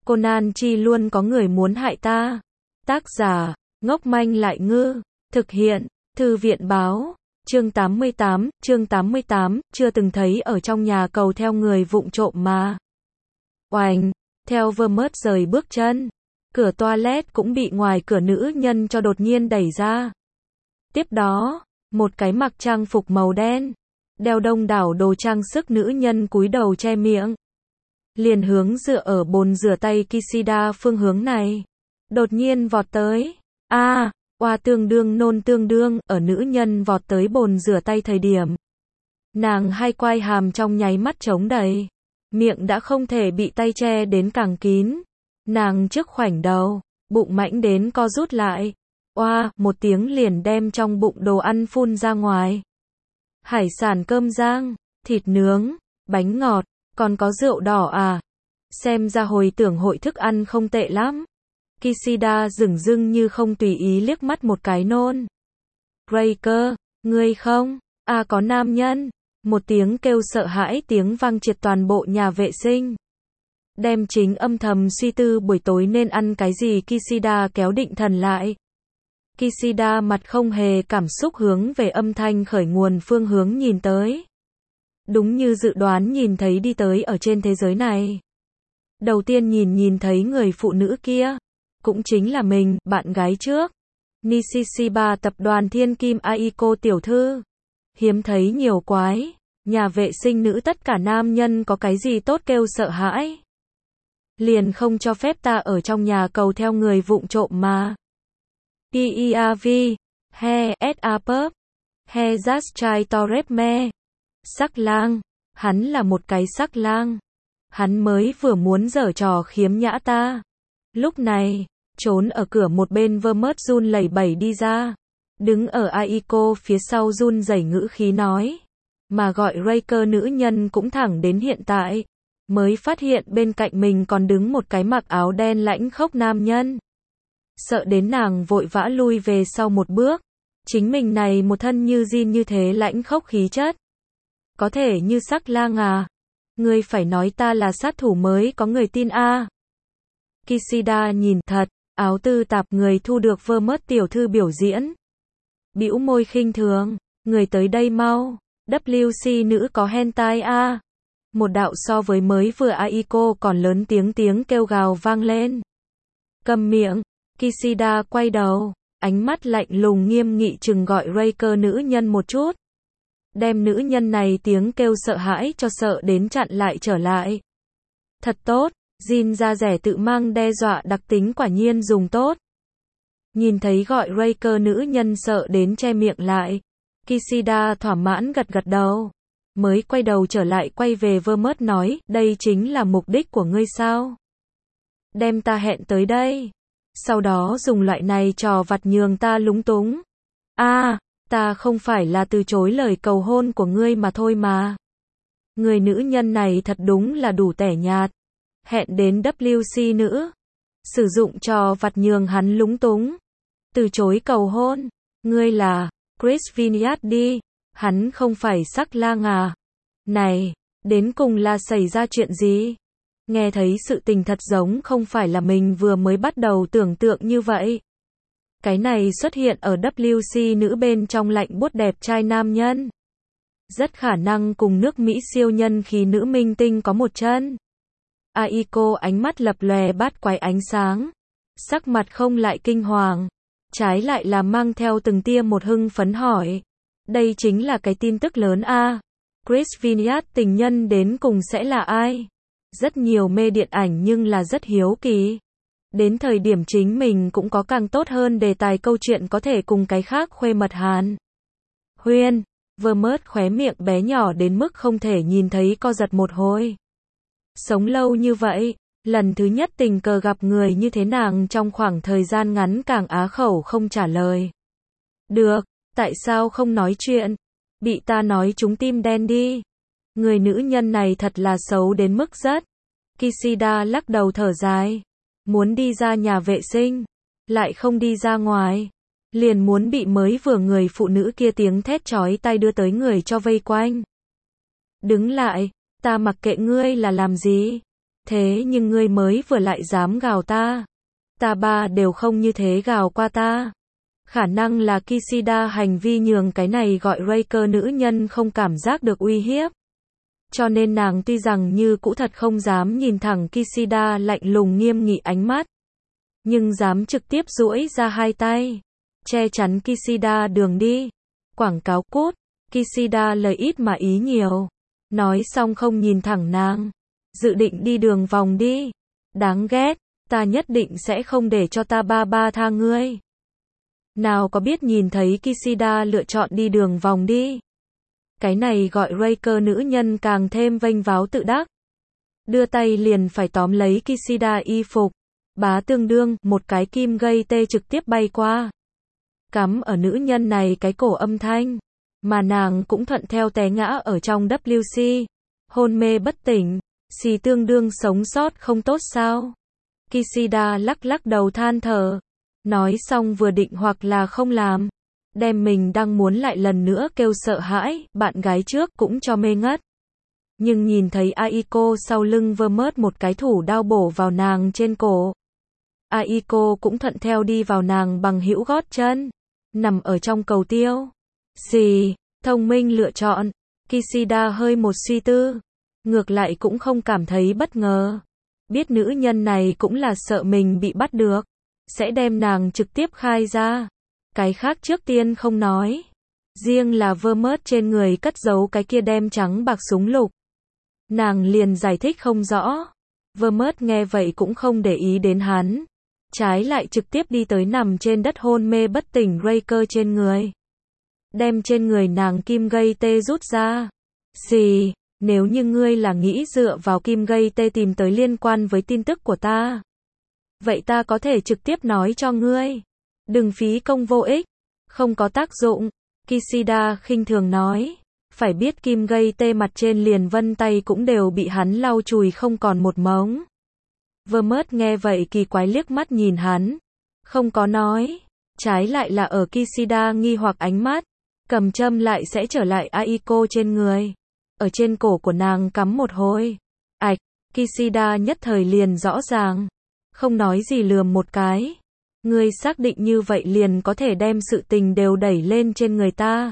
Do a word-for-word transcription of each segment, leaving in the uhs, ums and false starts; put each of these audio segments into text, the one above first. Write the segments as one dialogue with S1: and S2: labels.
S1: Conan chi luôn có người muốn hại ta. Tác giả, ngốc manh lại ngư. Thực hiện, Thư viện báo. Chương tám mươi tám, chương tám mươi tám, chưa từng thấy ở trong nhà cầu theo người vụng trộm mà. Oành, theo Vermont rời bước chân. Cửa toilet cũng bị ngoài cửa nữ nhân cho đột nhiên đẩy ra. Tiếp đó, một cái mặc trang phục màu đen, đeo đông đảo đồ trang sức nữ nhân cúi đầu che miệng. Liền hướng dựa ở bồn rửa tay Kishida phương hướng này. Đột nhiên vọt tới. a à, oa tương đương nôn tương đương, ở nữ nhân vọt tới bồn rửa tay thời điểm. Nàng hai quai hàm trong nháy mắt trống đầy. Miệng đã không thể bị tay che đến càng kín. Nàng trước khoảnh đầu, bụng mãnh đến co rút lại. Oa, một tiếng liền đem trong bụng đồ ăn phun ra ngoài. Hải sản cơm rang, thịt nướng, bánh ngọt, còn có rượu đỏ à. Xem ra hồi tưởng hội thức ăn không tệ lắm. Kishida dửng dưng như không tùy ý liếc mắt một cái nôn. Raker, ngươi không? À có nam nhân. Một tiếng kêu sợ hãi tiếng vang triệt toàn bộ nhà vệ sinh. Đem chính âm thầm suy tư buổi tối nên ăn cái gì Kishida kéo định thần lại. Kishida mặt không hề cảm xúc hướng về âm thanh khởi nguồn phương hướng nhìn tới. Đúng như dự đoán nhìn thấy đi tới ở trên thế giới này. Đầu tiên nhìn nhìn thấy người phụ nữ kia. Cũng chính là mình, bạn gái trước. Nishiba tập đoàn Thiên Kim Aiko tiểu thư. Hiếm thấy nhiều quái. Nhà vệ sinh nữ tất cả nam nhân có cái gì tốt kêu sợ hãi. Liền không cho phép ta ở trong nhà cầu theo người vụng trộm mà. pê e rờ vê, he, ét a pub, he just try to rap me. Sắc lang, hắn là một cái sắc lang. Hắn mới vừa muốn giở trò khiếm nhã ta. Lúc này, trốn ở cửa một bên Vermont run lẩy bẩy đi ra. Đứng ở Aiko phía sau run rẩy ngữ khí nói. Mà gọi Raker nữ nhân cũng thẳng đến hiện tại. Mới phát hiện bên cạnh mình còn đứng một cái mặc áo đen lãnh khốc nam nhân. Sợ đến nàng vội vã lui về sau một bước. Chính mình này một thân như jean như thế lãnh khốc khí chất. Có thể như sắc lang à. Ngươi phải nói ta là sát thủ mới có người tin a. À. Kishida nhìn thật, áo tư tạp người thu được Vermont tiểu thư biểu diễn. Bĩu môi khinh thường, người tới đây mau, vê xê nữ có hentai a. À. Một đạo so với mới vừa Aiko còn lớn tiếng tiếng kêu gào vang lên. Cầm miệng, Kishida quay đầu, ánh mắt lạnh lùng nghiêm nghị chừng gọi Raker nữ nhân một chút. Đem nữ nhân này tiếng kêu sợ hãi cho sợ đến chặn lại trở lại. Thật tốt, jean da rẻ tự mang đe dọa đặc tính quả nhiên dùng tốt. Nhìn thấy gọi Raker nữ nhân sợ đến che miệng lại. Kishida thỏa mãn gật gật đầu. Mới quay đầu trở lại quay về Vermont nói, đây chính là mục đích của ngươi sao? Đem ta hẹn tới đây. Sau đó dùng loại này trò vặt nhường ta lúng túng. a à, ta không phải là từ chối lời cầu hôn của ngươi mà thôi mà. Người nữ nhân này thật đúng là đủ tẻ nhạt. Hẹn đến vê xê nữ. Sử dụng trò vặt nhường hắn lúng túng. Từ chối cầu hôn. Ngươi là Chris Vineyard đi. Hắn không phải sắc lang à. Này, đến cùng là xảy ra chuyện gì? Nghe thấy sự tình thật giống không phải là mình vừa mới bắt đầu tưởng tượng như vậy. Cái này xuất hiện ở vê xê nữ bên trong lạnh buốt đẹp trai nam nhân. Rất khả năng cùng nước Mỹ siêu nhân khí nữ minh tinh có một chân. Aiko ánh mắt lập lòe bát quái ánh sáng. Sắc mặt không lại kinh hoàng. Trái lại là mang theo từng tia một hưng phấn hỏi. Đây chính là cái tin tức lớn a. À. Chris Vineyard tình nhân đến cùng sẽ là ai? Rất nhiều mê điện ảnh nhưng là rất hiếu kỳ. Đến thời điểm chính mình cũng có càng tốt hơn đề tài câu chuyện có thể cùng cái khác khuê mật Hàn. Huyên, Vermont khóe miệng bé nhỏ đến mức không thể nhìn thấy co giật một hồi. Sống lâu như vậy, lần thứ nhất tình cờ gặp người như thế nàng trong khoảng thời gian ngắn càng á khẩu không trả lời. Được, tại sao không nói chuyện? Bị ta nói trúng tim đen đi. Người nữ nhân này thật là xấu đến mức rất. Kishida lắc đầu thở dài. Muốn đi ra nhà vệ sinh, lại không đi ra ngoài. Liền muốn bị mới vừa người phụ nữ kia tiếng thét chói tai đưa tới người cho vây quanh. Đứng lại, ta mặc kệ ngươi là làm gì. Thế nhưng ngươi mới vừa lại dám gào ta. Ta ba đều không như thế gào qua ta. Khả năng là Kishida hành vi nhường cái này gọi Raker nữ nhân không cảm giác được uy hiếp. Cho nên nàng tuy rằng như cũ thật không dám nhìn thẳng Kishida lạnh lùng nghiêm nghị ánh mắt. Nhưng dám trực tiếp duỗi ra hai tay. Che chắn Kishida đường đi. Quảng cáo cút. Kishida lời ít mà ý nhiều. Nói xong không nhìn thẳng nàng. Dự định đi đường vòng đi. Đáng ghét. Ta nhất định sẽ không để cho ta ba ba tha ngươi. Nào có biết nhìn thấy Kishida lựa chọn đi đường vòng đi. Cái này gọi Raker nữ nhân càng thêm vênh váo tự đắc. Đưa tay liền phải tóm lấy Kishida y phục. Bá tương đương, một cái kim gây tê trực tiếp bay qua. Cắm ở nữ nhân này cái cổ âm thanh. Mà nàng cũng thuận theo té ngã ở trong W C. Hôn mê bất tỉnh. Xì tương đương sống sót không tốt sao. Kishida lắc lắc đầu than thở. Nói xong vừa định hoặc là không làm. Đem mình đang muốn lại lần nữa kêu sợ hãi, bạn gái trước cũng cho mê ngất. Nhưng nhìn thấy Aiko sau lưng Vermont một cái thủ đao bổ vào nàng trên cổ. Aiko cũng thuận theo đi vào nàng bằng hữu gót chân. Nằm ở trong cầu tiêu. Xì, thông minh lựa chọn. Kishida hơi một suy tư. Ngược lại cũng không cảm thấy bất ngờ. Biết nữ nhân này cũng là sợ mình bị bắt được. Sẽ đem nàng trực tiếp khai ra. Cái khác trước tiên không nói. Riêng là Vermont trên người cất giấu cái kia đem trắng bạc súng lục. Nàng liền giải thích không rõ. Vermont nghe vậy cũng không để ý đến hắn. Trái lại trực tiếp đi tới nằm trên đất hôn mê bất tỉnh Raker trên người. Đem trên người nàng kim gây tê rút ra. Xì, nếu như ngươi là nghĩ dựa vào kim gây tê tìm tới liên quan với tin tức của ta. Vậy ta có thể trực tiếp nói cho ngươi. Đừng phí công vô ích. Không có tác dụng. Kishida khinh thường nói. Phải biết kim gây tê mặt trên liền vân tay cũng đều bị hắn lau chùi không còn một mống. Vermont nghe vậy kỳ quái liếc mắt nhìn hắn. Không có nói. Trái lại là ở Kishida nghi hoặc ánh mắt. Cầm châm lại sẽ trở lại Aiko trên người. Ở trên cổ của nàng cắm một hồi. Ảch, Kishida nhất thời liền rõ ràng. Không nói gì lườm một cái. Ngươi xác định như vậy liền có thể đem sự tình đều đẩy lên trên người ta.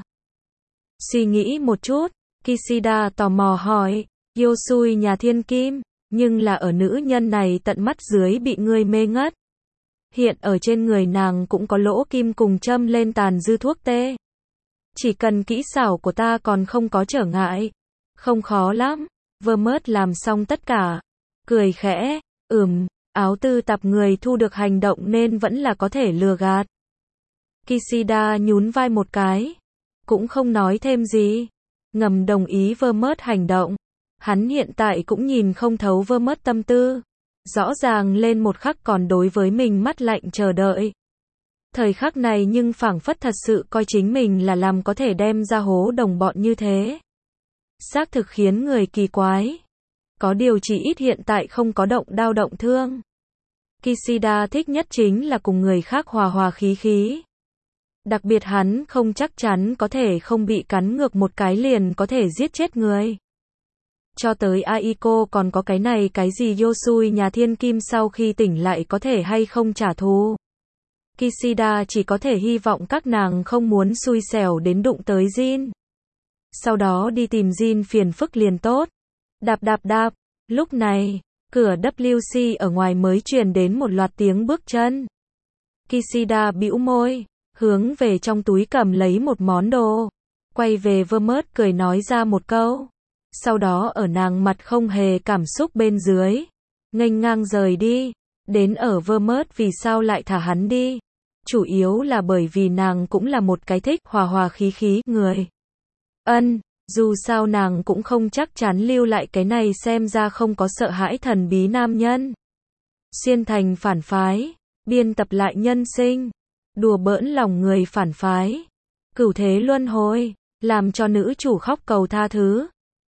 S1: Suy nghĩ một chút, Kishida tò mò hỏi, Yosui nhà thiên kim, nhưng là ở nữ nhân này tận mắt dưới bị ngươi mê ngất. Hiện ở trên người nàng cũng có lỗ kim cùng châm lên tàn dư thuốc tê. Chỉ cần kỹ xảo của ta còn không có trở ngại. Không khó lắm. Vermont làm xong tất cả. Cười khẽ, ừm, áo tư tạp người thu được hành động nên vẫn là có thể lừa gạt. Kishida nhún vai một cái. Cũng không nói thêm gì. Ngầm đồng ý Vermont hành động. Hắn hiện tại cũng nhìn không thấu Vermont tâm tư. Rõ ràng lên một khắc còn đối với mình mắt lạnh chờ đợi. Thời khắc này nhưng phảng phất thật sự coi chính mình là làm có thể đem ra hố đồng bọn như thế. Xác thực khiến người kỳ quái. Có điều chỉ ít hiện tại không có động đao động thương. Kishida thích nhất chính là cùng người khác hòa hòa khí khí. Đặc biệt hắn không chắc chắn có thể không bị cắn ngược một cái liền có thể giết chết người. Cho tới Aiko còn có cái này cái gì Yosui nhà thiên kim sau khi tỉnh lại có thể hay không trả thù. Kishida chỉ có thể hy vọng các nàng không muốn xui xẻo đến đụng tới Jin. Sau đó đi tìm Jin phiền phức liền tốt. Đạp đạp đạp. Lúc này, cửa W C ở ngoài mới truyền đến một loạt tiếng bước chân. Kishida bĩu môi, hướng về trong túi cầm lấy một món đồ. Quay về Vermont cười nói ra một câu. Sau đó ở nàng mặt không hề cảm xúc bên dưới. Nghênh ngang rời đi. Đến ở Vermont vì sao lại thả hắn đi. Chủ yếu là bởi vì nàng cũng là một cái thích hòa hòa khí khí người. Ân, dù sao nàng cũng không chắc chắn lưu lại cái này xem ra không có sợ hãi thần bí nam nhân. Xuyên thành phản phái, biên tập lại nhân sinh, đùa bỡn lòng người phản phái, cửu thế luân hồi, làm cho nữ chủ khóc cầu tha thứ.